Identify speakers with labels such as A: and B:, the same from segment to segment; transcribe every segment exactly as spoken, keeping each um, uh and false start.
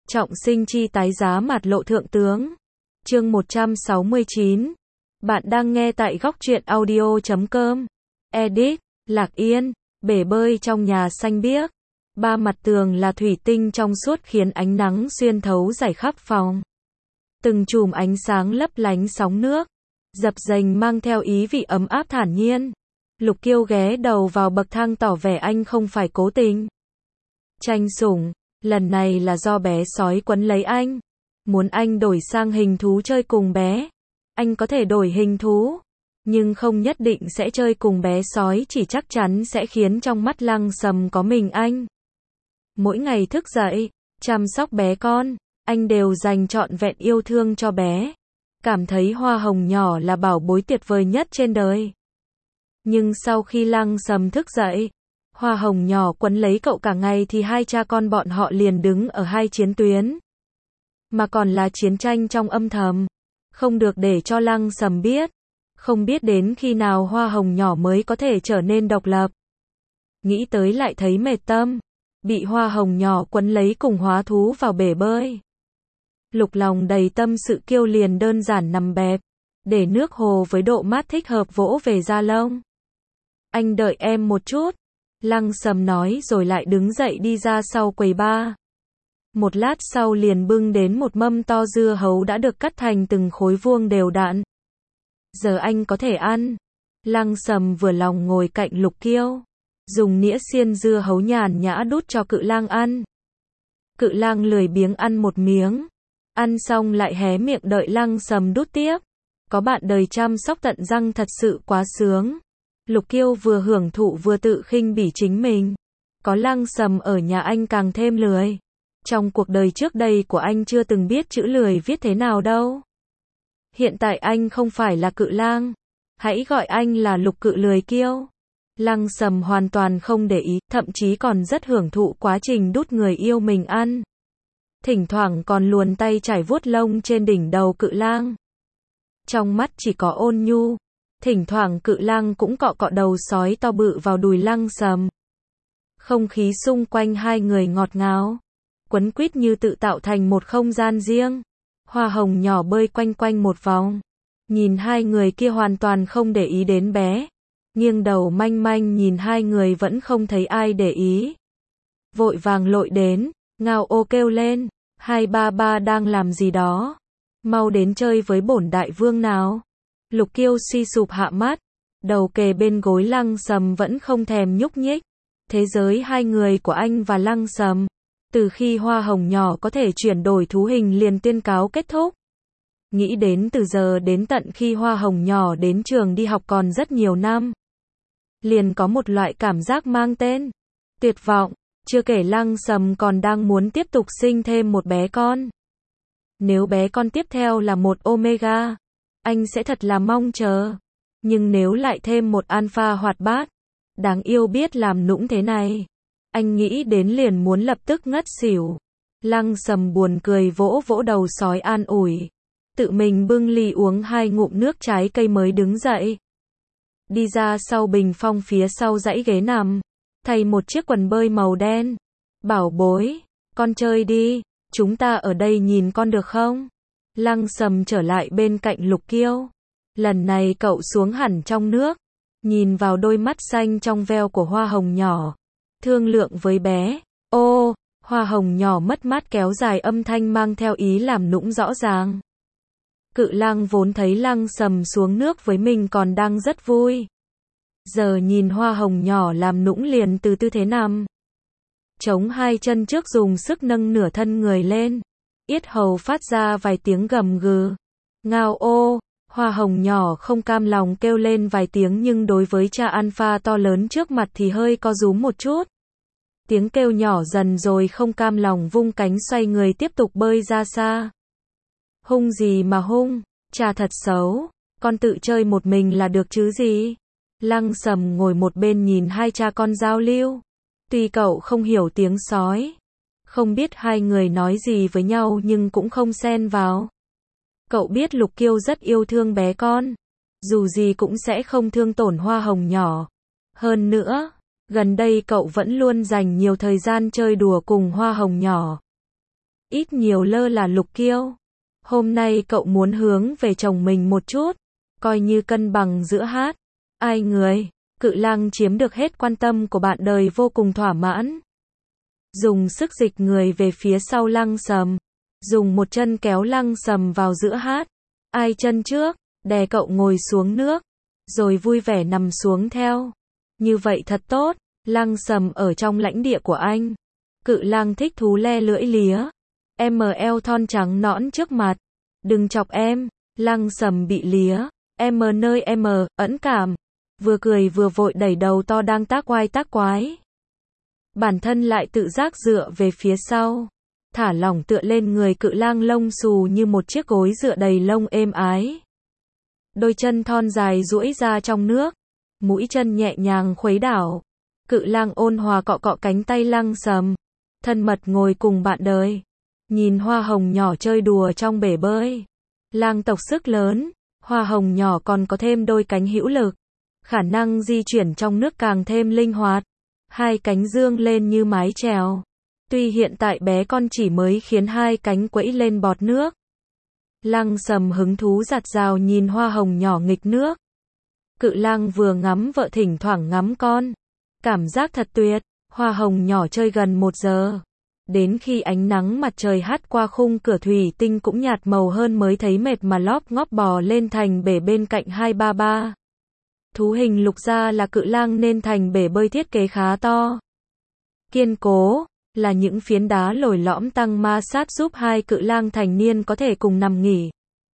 A: Trọng sinh chi tái giá mạt lộ thượng tướng. Chương một trăm sáu mươi chín. Bạn đang nghe tại góc truyện audio chấm com. Edit, Lạc Yên, bể bơi trong nhà xanh biếc. Ba mặt tường là thủy tinh trong suốt khiến ánh nắng xuyên thấu rải khắp phòng. Từng chùm ánh sáng lấp lánh sóng nước, dập dềnh mang theo ý vị ấm áp thản nhiên. Lục Kiêu ghé đầu vào bậc thang tỏ vẻ anh không phải cố tình tranh sủng, lần này là do bé sói quấn lấy anh, muốn anh đổi sang hình thú chơi cùng bé. Anh có thể đổi hình thú, nhưng không nhất định sẽ chơi cùng bé sói, chỉ chắc chắn sẽ khiến trong mắt Lăng Sầm có mình anh. Mỗi ngày thức dậy, chăm sóc bé con, anh đều dành trọn vẹn yêu thương cho bé. Cảm thấy hoa hồng nhỏ là bảo bối tuyệt vời nhất trên đời. Nhưng sau khi Lăng Sầm thức dậy, hoa hồng nhỏ quấn lấy cậu cả ngày thì hai cha con bọn họ liền đứng ở hai chiến tuyến. Mà còn là chiến tranh trong âm thầm, không được để cho Lăng Sầm biết. Không biết đến khi nào hoa hồng nhỏ mới có thể trở nên độc lập. Nghĩ tới lại thấy mệt tâm, bị hoa hồng nhỏ quấn lấy cùng hóa thú vào bể bơi. Lục lòng đầy tâm sự Kiêu liền đơn giản nằm bẹp, để nước hồ với độ mát thích hợp vỗ về da lông. Anh đợi em một chút, Lăng Sầm nói rồi lại đứng dậy đi ra sau quầy bar. Một lát sau liền bưng đến một mâm to dưa hấu đã được cắt thành từng khối vuông đều đặn. Giờ anh có thể ăn. Lăng Sầm vừa lòng ngồi cạnh Lục Kiêu, dùng nĩa xiên dưa hấu nhàn nhã đút cho Cự Lang ăn. Cự Lang lười biếng ăn một miếng, ăn xong lại hé miệng đợi Lăng Sầm đút tiếp. Có bạn đời chăm sóc tận răng thật sự quá sướng. Lục Kiêu vừa hưởng thụ vừa tự khinh bỉ chính mình. Có Lăng Sầm ở nhà anh càng thêm lười. Trong cuộc đời trước đây của anh chưa từng biết chữ lười viết thế nào đâu. Hiện tại anh không phải là Cự Lang, hãy gọi anh là Lục Cự Lười Kiêu. Lăng Sầm hoàn toàn không để ý, thậm chí còn rất hưởng thụ quá trình đút người yêu mình ăn. Thỉnh thoảng còn luồn tay chải vuốt lông trên đỉnh đầu Cự Lang. Trong mắt chỉ có ôn nhu. Thỉnh thoảng Cự Lang cũng cọ cọ đầu sói to bự vào đùi Lăng Sầm. Không khí xung quanh hai người ngọt ngào, quấn quýt như tự tạo thành một không gian riêng. Hoa hồng nhỏ bơi quanh quanh một vòng, nhìn hai người kia hoàn toàn không để ý đến bé. Nghiêng đầu manh manh nhìn hai người vẫn không thấy ai để ý. Vội vàng lội đến, ngao ô kêu lên, hai ba ba đang làm gì đó? Mau đến chơi với bổn đại vương nào. Lục Kiêu suy sụp hạ mắt, đầu kề bên gối Lăng Sầm vẫn không thèm nhúc nhích. Thế giới hai người của anh và Lăng Sầm, từ khi hoa hồng nhỏ có thể chuyển đổi thú hình liền tuyên cáo kết thúc. Nghĩ đến từ giờ đến tận khi hoa hồng nhỏ đến trường đi học còn rất nhiều năm. Liền có một loại cảm giác mang tên tuyệt vọng, chưa kể Lăng Sầm còn đang muốn tiếp tục sinh thêm một bé con. Nếu bé con tiếp theo là một Omega, anh sẽ thật là mong chờ. Nhưng nếu lại thêm một Alpha hoạt bát, đáng yêu biết làm nũng thế này, anh nghĩ đến liền muốn lập tức ngất xỉu. Lăng Sầm buồn cười vỗ vỗ đầu sói an ủi. Tự mình bưng ly uống hai ngụm nước trái cây mới đứng dậy. Đi ra sau bình phong phía sau dãy ghế nằm, thay một chiếc quần bơi màu đen. Bảo bối, con chơi đi, chúng ta ở đây nhìn con được không? Lăng Sầm trở lại bên cạnh Lục Kiêu. Lần này cậu xuống hẳn trong nước, nhìn vào đôi mắt xanh trong veo của hoa hồng nhỏ. Thương lượng với bé. Ô, hoa hồng nhỏ mất mát kéo dài âm thanh mang theo ý làm nũng rõ ràng. Cự Lang vốn thấy Lăng Sầm xuống nước với mình còn đang rất vui. Giờ nhìn hoa hồng nhỏ làm nũng liền từ tư thế nằm, chống hai chân trước dùng sức nâng nửa thân người lên. Yết hầu phát ra vài tiếng gầm gừ. Ngao ô, hoa hồng nhỏ không cam lòng kêu lên vài tiếng nhưng đối với cha Alpha to lớn trước mặt thì hơi co rúm một chút. Tiếng kêu nhỏ dần rồi không cam lòng vung cánh xoay người tiếp tục bơi ra xa. Hung gì mà hung, cha thật xấu, con tự chơi một mình là được chứ gì. Lăng Sầm ngồi một bên nhìn hai cha con giao lưu. Tuy cậu không hiểu tiếng sói, không biết hai người nói gì với nhau nhưng cũng không xen vào. Cậu biết Lục Kiêu rất yêu thương bé con, dù gì cũng sẽ không thương tổn hoa hồng nhỏ. Hơn nữa, gần đây cậu vẫn luôn dành nhiều thời gian chơi đùa cùng hoa hồng nhỏ. ít nhiều lơ là Lục Kiêu. Hôm nay cậu muốn hướng về chồng mình một chút, coi như cân bằng giữa hát. Ai người, Cự Lang chiếm được hết quan tâm của bạn đời vô cùng thỏa mãn. Dùng sức dịch người về phía sau Lăng Sầm. Dùng một chân kéo Lăng Sầm vào giữa hát. Ai chân trước, đè cậu ngồi xuống nước. Rồi vui vẻ nằm xuống theo. Như vậy thật tốt, Lăng Sầm ở trong lãnh địa của anh. Cự Lang thích thú le lưỡi lía. Em eo thon trắng nõn trước mặt. Đừng chọc em, Lăng Sầm bị lía. Em nơi em, ẩn cảm. Vừa cười vừa vội đẩy đầu to đang tác oai tác quái. Bản thân lại tự giác dựa về phía sau. Thả lỏng tựa lên người Cự Lang lông xù như một chiếc gối dựa đầy lông êm ái. Đôi chân thon dài duỗi ra trong nước. Mũi chân nhẹ nhàng khuấy đảo. Cự Lang ôn hòa cọ cọ cánh tay Lăng Sầm. Thân mật ngồi cùng bạn đời. Nhìn hoa hồng nhỏ chơi đùa trong bể bơi. Lang tộc sức lớn. Hoa hồng nhỏ còn có thêm đôi cánh hữu lực. Khả năng di chuyển trong nước càng thêm linh hoạt. Hai cánh dương lên như mái chèo. Tuy hiện tại bé con chỉ mới khiến hai cánh quẫy lên bọt nước. Lăng Sầm hứng thú giặt rào nhìn hoa hồng nhỏ nghịch nước. Cự Lang vừa ngắm vợ thỉnh thoảng ngắm con. Cảm giác thật tuyệt. Hoa hồng nhỏ chơi gần một giờ. Đến khi ánh nắng mặt trời hắt qua khung cửa thủy tinh cũng nhạt màu hơn mới thấy mệt mà lóp ngóp bò lên thành bể bên cạnh hai ba ba. Thú hình Lục gia là Cự Lang nên thành bể bơi thiết kế khá to. Kiên cố, là những phiến đá lồi lõm tăng ma sát giúp hai Cự Lang thành niên có thể cùng nằm nghỉ.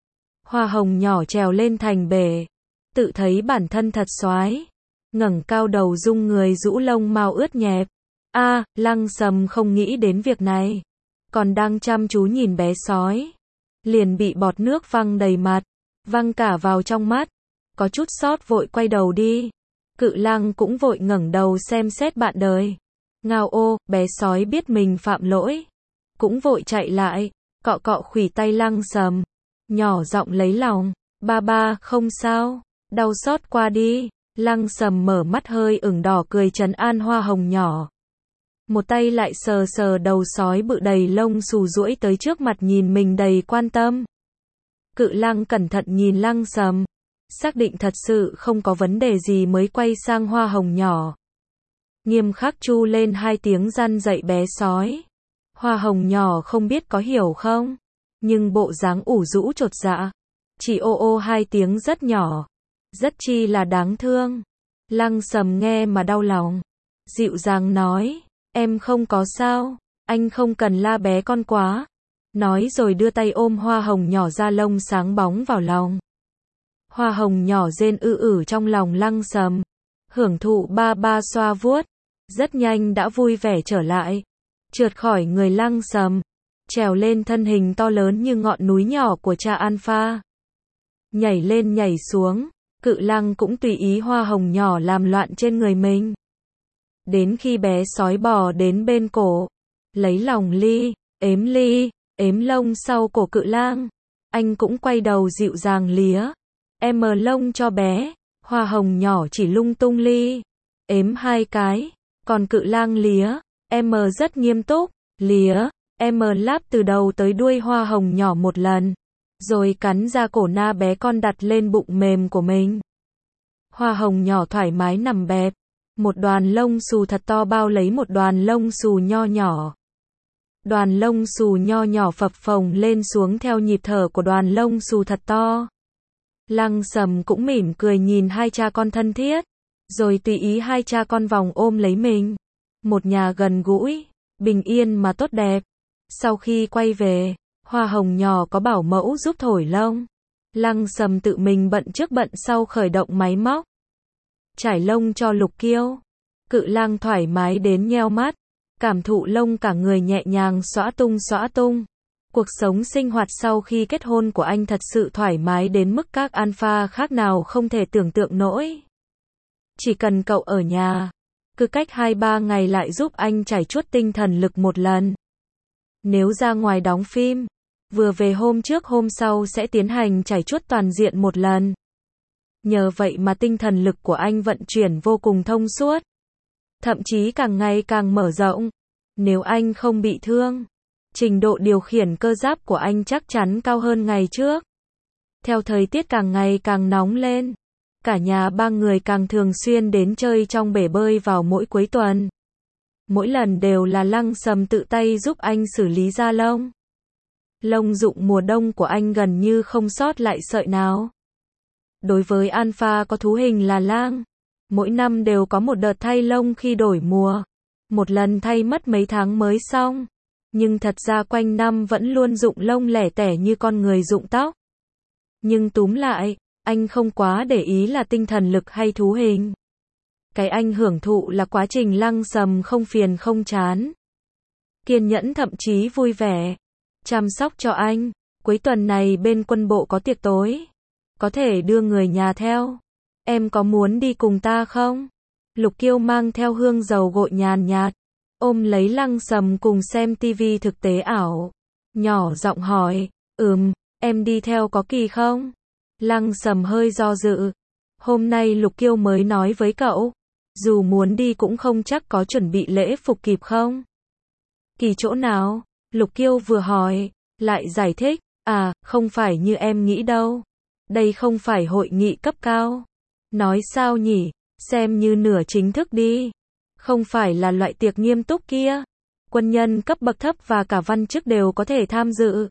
A: Hoa hồng nhỏ trèo lên thành bể. Tự thấy bản thân thật xoái. Ngẩng cao đầu rung người rũ lông mao ướt nhẹp. A, à, Lăng Sầm không nghĩ đến việc này. Còn đang chăm chú nhìn bé sói. Liền bị bọt nước văng đầy mặt. Văng cả vào trong mắt. Có chút sót vội quay đầu đi. Cự Lang cũng vội ngẩng đầu xem xét bạn đời. Ngao ô, bé sói biết mình phạm lỗi. Cũng vội chạy lại. Cọ cọ khuỷu tay Lăng Sầm. Nhỏ giọng lấy lòng. Ba ba, không sao. Đau xót qua đi. Lăng Sầm mở mắt hơi ửng đỏ cười trấn an hoa hồng nhỏ. Một tay lại sờ sờ đầu sói bự đầy lông xù duỗi tới trước mặt nhìn mình đầy quan tâm. Cự Lang cẩn thận nhìn Lăng Sầm. Xác định thật sự không có vấn đề gì mới quay sang hoa hồng nhỏ. Nghiêm khắc chu lên hai tiếng răn dạy bé sói. Hoa hồng nhỏ không biết có hiểu không. Nhưng bộ dáng ủ rũ chột dạ. Chỉ ô ô hai tiếng rất nhỏ. Rất chi là đáng thương. Lăng Sầm nghe mà đau lòng. Dịu dàng nói. Em không có sao. Anh không cần la bé con quá. Nói rồi đưa tay ôm hoa hồng nhỏ da lông sáng bóng vào lòng. Hoa hồng nhỏ rên ư ử trong lòng Lăng Sầm. Hưởng thụ ba ba xoa vuốt. Rất nhanh đã vui vẻ trở lại. Trượt khỏi người Lăng Sầm. Trèo lên thân hình to lớn như ngọn núi nhỏ của cha Alpha. Nhảy lên nhảy xuống. Cự Lang cũng tùy ý hoa hồng nhỏ làm loạn trên người mình. Đến khi bé sói bò đến bên cổ. Lấy lòng ly, ếm ly, ếm lông sau cổ Cự Lang. Anh cũng quay đầu dịu dàng lía. Em mờ lông cho bé. Hoa hồng nhỏ chỉ lung tung ly. Ếm hai cái. Còn Cự Lang lía. Em mờ rất nghiêm túc. Lía. Em mờ láp từ đầu tới đuôi hoa hồng nhỏ một lần. Rồi cắn ra cổ na bé con đặt lên bụng mềm của mình. Hoa hồng nhỏ thoải mái nằm bẹp. Một đoàn lông xù thật to bao lấy một đoàn lông xù nho nhỏ. Đoàn lông xù nho nhỏ phập phồng lên xuống theo nhịp thở của đoàn lông xù thật to. Lăng Sầm cũng mỉm cười nhìn hai cha con thân thiết. Rồi tùy ý hai cha con vòng ôm lấy mình. Một nhà gần gũi, bình yên mà tốt đẹp. Sau khi quay về, hoa hồng nhỏ có bảo mẫu giúp thổi lông. Lăng Sầm tự mình bận trước bận sau khởi động máy móc. Trải lông cho Lục Kiêu. Cự Lang thoải mái đến nheo mắt. Cảm thụ lông cả người nhẹ nhàng xõa tung xõa tung. Cuộc sống sinh hoạt sau khi kết hôn của anh thật sự thoải mái đến mức các alpha khác nào không thể tưởng tượng nổi. Chỉ cần cậu ở nhà. Cứ cách hai ba ngày lại giúp anh trải chuốt tinh thần lực một lần. Nếu ra ngoài đóng phim. Vừa về hôm trước hôm sau sẽ tiến hành trải chuốt toàn diện một lần. Nhờ vậy mà tinh thần lực của anh vận chuyển vô cùng thông suốt. Thậm chí càng ngày càng mở rộng. Nếu anh không bị thương. Trình độ điều khiển cơ giáp của anh chắc chắn cao hơn ngày trước. Theo thời tiết càng ngày càng nóng lên, cả nhà ba người càng thường xuyên đến chơi trong bể bơi vào mỗi cuối tuần. Mỗi lần đều là Lăng Sầm tự tay giúp anh xử lý da lông. Lông dụng mùa đông của anh gần như không sót lại sợi nào. Đối với Alpha có thú hình là lang, mỗi năm đều có một đợt thay lông khi đổi mùa. Một lần thay mất mấy tháng mới xong. Nhưng thật ra quanh năm vẫn luôn rụng lông lẻ tẻ như con người rụng tóc. Nhưng túm lại, anh không quá để ý là tinh thần lực hay thú hình. Cái anh hưởng thụ là quá trình Lăng Sầm không phiền không chán. Kiên nhẫn thậm chí vui vẻ. Chăm sóc cho anh. Cuối tuần này bên quân bộ có tiệc tối. Có thể đưa người nhà theo. Em có muốn đi cùng ta không? Lục Kiêu mang theo hương dầu gội nhàn nhạt. Ôm lấy Lăng Sầm cùng xem tivi thực tế ảo. Nhỏ giọng hỏi. Ừm, em đi theo có kỳ không? Lăng Sầm hơi do dự. Hôm nay Lục Kiêu mới nói với cậu. Dù muốn đi cũng không chắc có chuẩn bị lễ phục kịp không? Kỳ chỗ nào? Lục Kiêu vừa hỏi, lại giải thích. À, không phải như em nghĩ đâu. Đây không phải hội nghị cấp cao. Nói sao nhỉ? Xem như nửa chính thức đi. Không phải là loại tiệc nghiêm túc kia. Quân nhân cấp bậc thấp và cả văn chức đều có thể tham dự.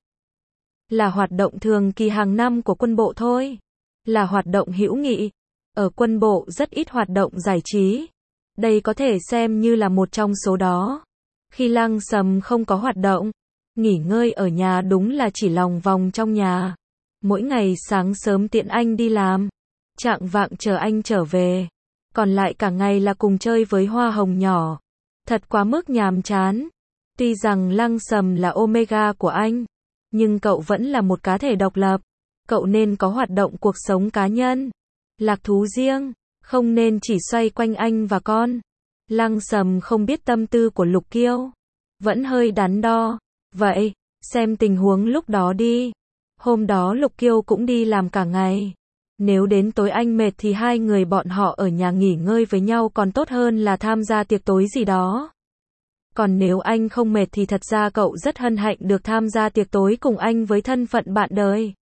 A: Là hoạt động thường kỳ hàng năm của quân bộ thôi. Là hoạt động hữu nghị. Ở quân bộ rất ít hoạt động giải trí. Đây có thể xem như là một trong số đó. Khi Lăng Sầm không có hoạt động, nghỉ ngơi ở nhà đúng là chỉ lòng vòng trong nhà. Mỗi ngày sáng sớm tiện anh đi làm, chạng vạng chờ anh trở về. Còn lại cả ngày là cùng chơi với hoa hồng nhỏ. Thật quá mức nhàm chán. Tuy rằng Lăng Sầm là Omega của anh, nhưng cậu vẫn là một cá thể độc lập. Cậu nên có hoạt động cuộc sống cá nhân, lạc thú riêng, không nên chỉ xoay quanh anh và con. Lăng Sầm không biết tâm tư của Lục Kiêu, vẫn hơi đắn đo. Vậy, xem tình huống lúc đó đi. Hôm đó Lục Kiêu cũng đi làm cả ngày. Nếu đến tối anh mệt thì hai người bọn họ ở nhà nghỉ ngơi với nhau còn tốt hơn là tham gia tiệc tối gì đó. Còn nếu anh không mệt thì thật ra cậu rất hân hạnh được tham gia tiệc tối cùng anh với thân phận bạn đời.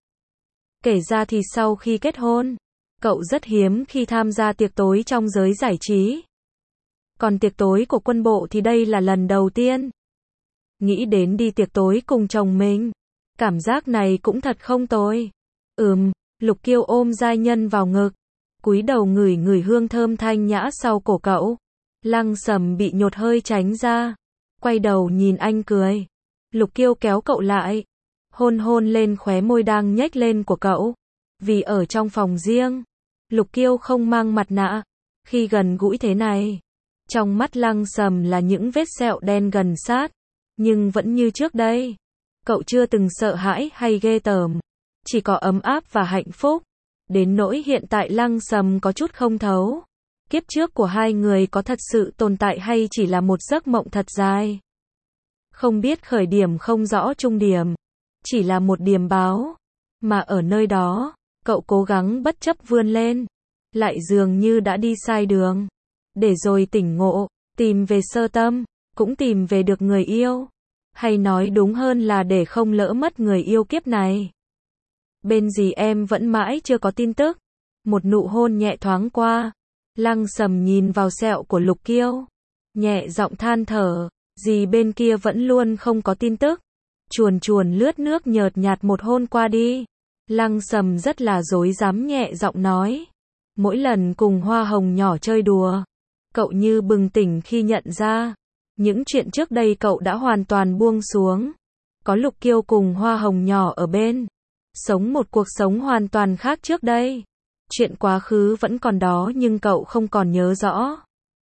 A: Kể ra thì sau khi kết hôn, cậu rất hiếm khi tham gia tiệc tối trong giới giải trí. Còn tiệc tối của quân bộ thì đây là lần đầu tiên. Nghĩ đến đi tiệc tối cùng chồng mình, cảm giác này cũng thật không tồi. Ừm, Lục Kiêu ôm giai nhân vào ngực, cúi đầu ngửi ngửi hương thơm thanh nhã sau cổ cậu. Lăng Sầm bị nhột hơi tránh ra, quay đầu nhìn anh cười. Lục Kiêu kéo cậu lại, hôn hôn lên khóe môi đang nhếch lên của cậu. Vì ở trong phòng riêng, Lục Kiêu không mang mặt nạ. Khi gần gũi thế này, trong mắt Lăng Sầm là những vết sẹo đen gần sát, nhưng vẫn như trước đây. Cậu chưa từng sợ hãi hay ghê tởm, chỉ có ấm áp và hạnh phúc. Đến nỗi hiện tại Lăng Sầm có chút không thấu. Kiếp trước của hai người có thật sự tồn tại hay chỉ là một giấc mộng thật dài. Không biết khởi điểm không rõ trung điểm, chỉ là một điểm báo. Mà ở nơi đó, cậu cố gắng bất chấp vươn lên, lại dường như đã đi sai đường. Để rồi tỉnh ngộ, tìm về sơ tâm, cũng tìm về được người yêu. Hay nói đúng hơn là để không lỡ mất người yêu kiếp này. Bên dì em vẫn mãi chưa có tin tức. Một nụ hôn nhẹ thoáng qua. Lăng Sầm nhìn vào sẹo của Lục Kiêu, nhẹ giọng than thở. Dì bên kia vẫn luôn không có tin tức. Chuồn chuồn lướt nước nhợt nhạt một hôn qua đi. Lăng Sầm rất là dối dám nhẹ giọng nói. Mỗi lần cùng hoa hồng nhỏ chơi đùa, cậu như bừng tỉnh khi nhận ra những chuyện trước đây cậu đã hoàn toàn buông xuống. Có Lục Kiêu cùng hoa hồng nhỏ ở bên, sống một cuộc sống hoàn toàn khác trước đây. Chuyện quá khứ vẫn còn đó nhưng cậu không còn nhớ rõ.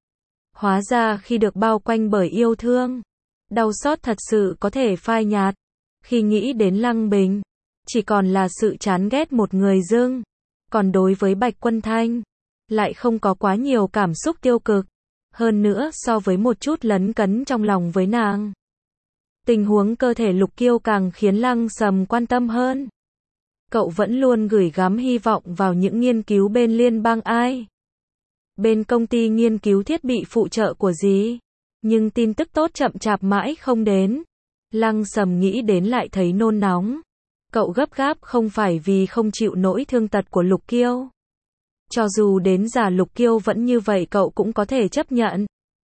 A: Hóa ra khi được bao quanh bởi yêu thương, đau xót thật sự có thể phai nhạt. Khi nghĩ đến Lăng Bình, chỉ còn là sự chán ghét một người dưng. Còn đối với Bạch Quân Thanh, lại không có quá nhiều cảm xúc tiêu cực. Hơn nữa so với một chút lấn cấn trong lòng với nàng. Tình huống cơ thể Lục Kiêu càng khiến Lăng Sầm quan tâm hơn. Cậu vẫn luôn gửi gắm hy vọng vào những nghiên cứu bên liên bang ai. Bên công ty nghiên cứu thiết bị phụ trợ của dì. Nhưng tin tức tốt chậm chạp mãi không đến. Lăng Sầm nghĩ đến lại thấy nôn nóng. Cậu gấp gáp không phải vì không chịu nỗi thương tật của Lục Kiêu. Cho dù đến già Lục Kiêu vẫn như vậy cậu cũng có thể chấp nhận.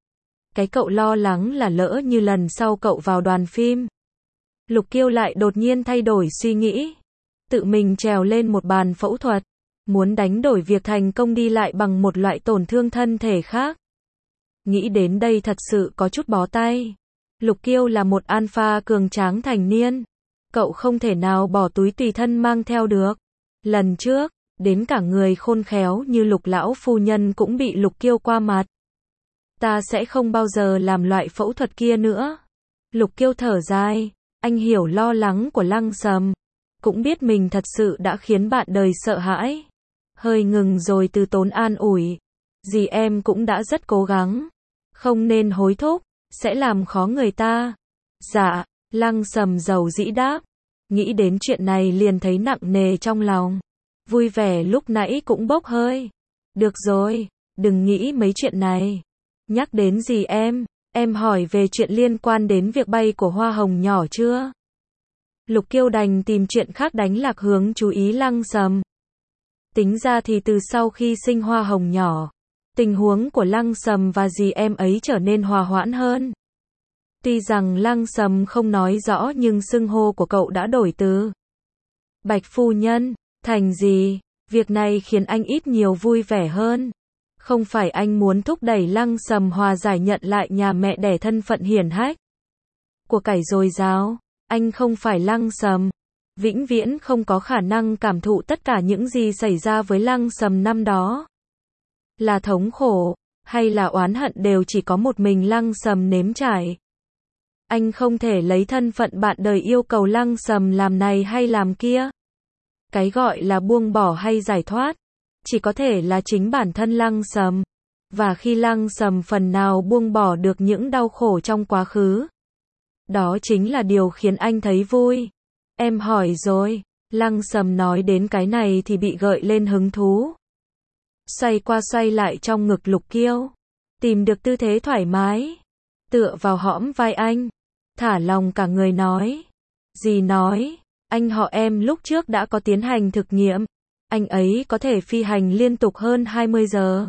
A: Cái cậu lo lắng là lỡ như lần sau cậu vào đoàn phim, Lục Kiêu lại đột nhiên thay đổi suy nghĩ, tự mình trèo lên một bàn phẫu thuật, muốn đánh đổi việc thành công đi lại bằng một loại tổn thương thân thể khác. Nghĩ đến đây thật sự có chút bó tay. Lục Kiêu là một alpha cường tráng thành niên, cậu không thể nào bỏ túi tùy thân mang theo được. Lần trước, đến cả người khôn khéo như Lục lão phu nhân cũng bị Lục Kiêu qua mặt. Ta sẽ không bao giờ làm loại phẫu thuật kia nữa. Lục Kiêu thở dài, anh hiểu lo lắng của Lăng Sầm, cũng biết mình thật sự đã khiến bạn đời sợ hãi. Hơi ngừng rồi từ tốn an ủi, dì em cũng đã rất cố gắng, không nên hối thúc, sẽ làm khó người ta. Dạ, Lăng Sầm dầu dĩ đáp, nghĩ đến chuyện này liền thấy nặng nề trong lòng. Vui vẻ lúc nãy cũng bốc hơi. Được rồi, đừng nghĩ mấy chuyện này. Nhắc đến gì em, em hỏi về chuyện liên quan đến việc bay của hoa hồng nhỏ chưa? Lục Kiêu đành tìm chuyện khác đánh lạc hướng chú ý Lăng Sầm. Tính ra thì từ sau khi sinh hoa hồng nhỏ, tình huống của Lăng Sầm và dì em ấy trở nên hòa hoãn hơn. Tuy rằng Lăng Sầm không nói rõ nhưng xưng hô của cậu đã đổi từ Bạch phu nhân thành dì. Việc này khiến anh ít nhiều vui vẻ hơn. Không phải anh muốn thúc đẩy Lăng Sầm hòa giải nhận lại nhà mẹ đẻ thân phận hiển hách, của cải dồi dào. Anh không phải Lăng Sầm, vĩnh viễn không có khả năng cảm thụ tất cả những gì xảy ra với Lăng Sầm năm đó. Là thống khổ, hay là oán hận đều chỉ có một mình Lăng Sầm nếm trải. Anh không thể lấy thân phận bạn đời yêu cầu Lăng Sầm làm này hay làm kia. Cái gọi là buông bỏ hay giải thoát, chỉ có thể là chính bản thân Lăng Sầm. Và khi Lăng Sầm phần nào buông bỏ được những đau khổ trong quá khứ, đó chính là điều khiến anh thấy vui. Em hỏi rồi, Lăng Sầm nói đến cái này thì bị gợi lên hứng thú. Xoay qua xoay lại trong ngực Lục Kiêu, tìm được tư thế thoải mái, tựa vào hõm vai anh, thả lòng cả người nói. Dì nói, anh họ em lúc trước đã có tiến hành thực nghiệm, anh ấy có thể phi hành liên tục hơn hai mươi giờ.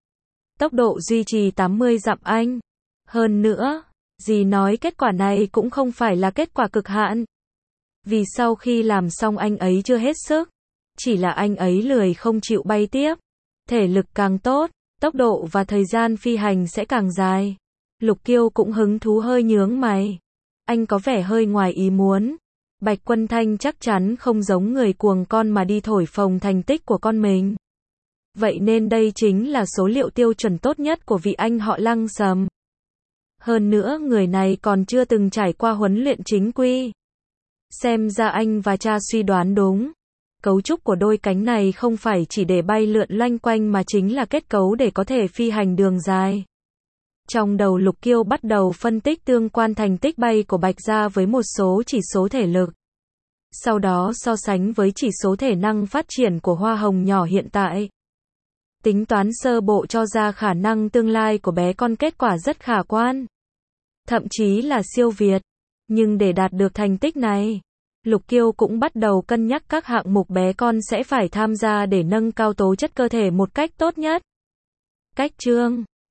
A: Tốc độ duy trì tám mươi dặm anh. Hơn nữa, dì nói kết quả này cũng không phải là kết quả cực hạn. Vì sau khi làm xong anh ấy chưa hết sức, chỉ là anh ấy lười không chịu bay tiếp. Thể lực càng tốt, tốc độ và thời gian phi hành sẽ càng dài. Lục Kiêu cũng hứng thú hơi nhướng mày. Anh có vẻ hơi ngoài ý muốn. Bạch Quân Thanh chắc chắn không giống người cuồng con mà đi thổi phồng thành tích của con mình. Vậy nên đây chính là số liệu tiêu chuẩn tốt nhất của vị anh họ Lăng Sầm. Hơn nữa người này còn chưa từng trải qua huấn luyện chính quy. Xem ra anh và cha suy đoán đúng. Cấu trúc của đôi cánh này không phải chỉ để bay lượn loanh quanh mà chính là kết cấu để có thể phi hành đường dài. Trong đầu Lục Kiêu bắt đầu phân tích tương quan thành tích bay của Bạch Gia với một số chỉ số thể lực. Sau đó so sánh với chỉ số thể năng phát triển của hoa hồng nhỏ hiện tại. Tính toán sơ bộ cho ra khả năng tương lai của bé con kết quả rất khả quan. Thậm chí là siêu việt. Nhưng để đạt được thành tích này, Lục Kiêu cũng bắt đầu cân nhắc các hạng mục bé con sẽ phải tham gia để nâng cao tố chất cơ thể một cách tốt nhất. Cách chương